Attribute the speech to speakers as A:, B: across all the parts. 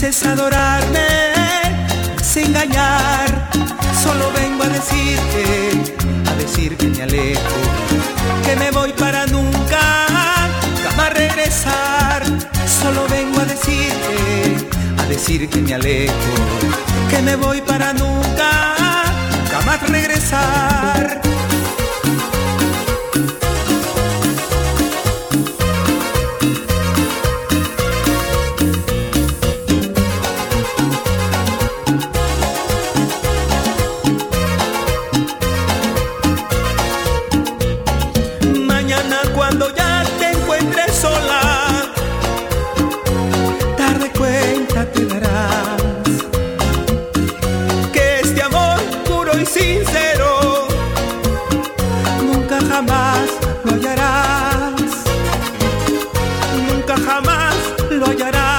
A: Dices adorarme, sin engañar. Solo vengo a decir que me alejo, que me voy para nunca, jamás regresar. Solo vengo a decir que me alejo, que me voy para nunca, jamás regresar. Cuando ya te encuentres sola, tarde cuenta te darás que este amor puro y sincero nunca jamás lo hallarás, nunca jamás lo hallarás.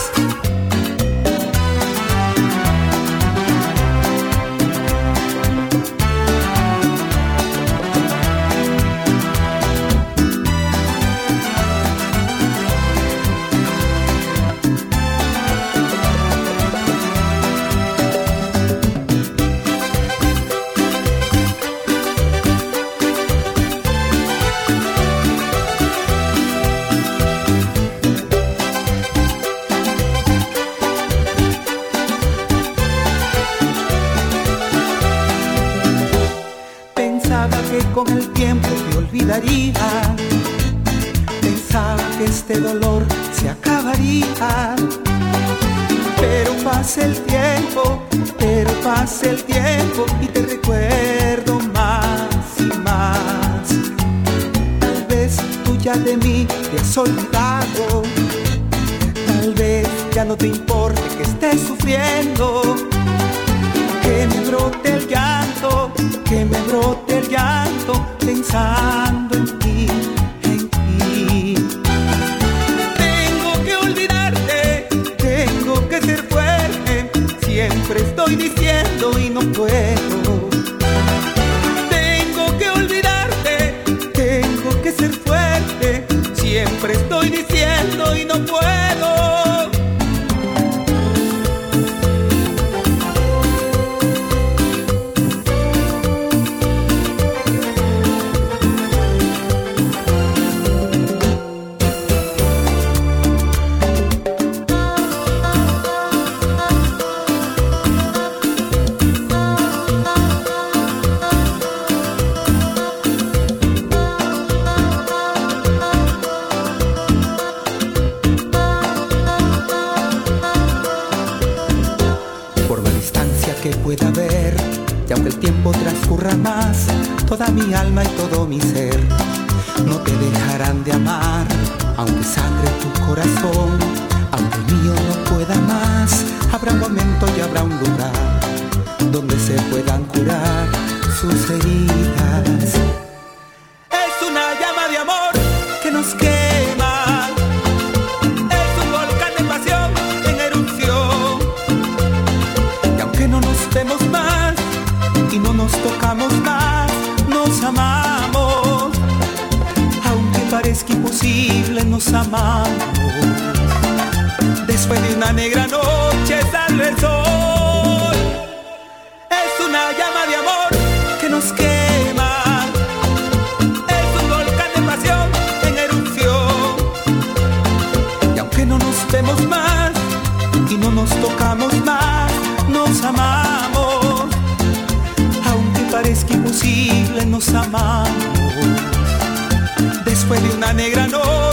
A: Pensaba que con el tiempo te olvidaría, pensaba que este dolor se acabaría. Pero pasa el tiempo y te recuerdo más y más. Tal vez tú ya de mí te has olvidado, tal vez ya no te importe que estés sufriendo, que me brote el llanto, que me brote el llanto pensando en ti, en ti. Tengo que olvidarte, tengo que ser fuerte, siempre estoy diciendo y no puedo. Tengo que olvidarte, tengo que ser fuerte, siempre estoy diciendo y no puedo. Que pueda haber, y aunque el tiempo transcurra más, toda mi alma y todo mi ser no te dejarán de amar. Aunque sangre tu corazón, aunque el mío no pueda más, habrá un momento y habrá un lugar donde se puedan curar sus heridas. Es una llama de amor que nos quema, es un volcán de pasión en erupción. Y aunque no nos vemos más y no nos tocamos más, nos amamos. Aunque parezca imposible, nos amamos. Después de una negra noche sale el sol. Es una llama de amor que nos quema, es un volcán de pasión en erupción. Y aunque no nos vemos más y no nos tocamos más, nos amamos. Aunque parezca imposible, nos amamos. Después de una negra noche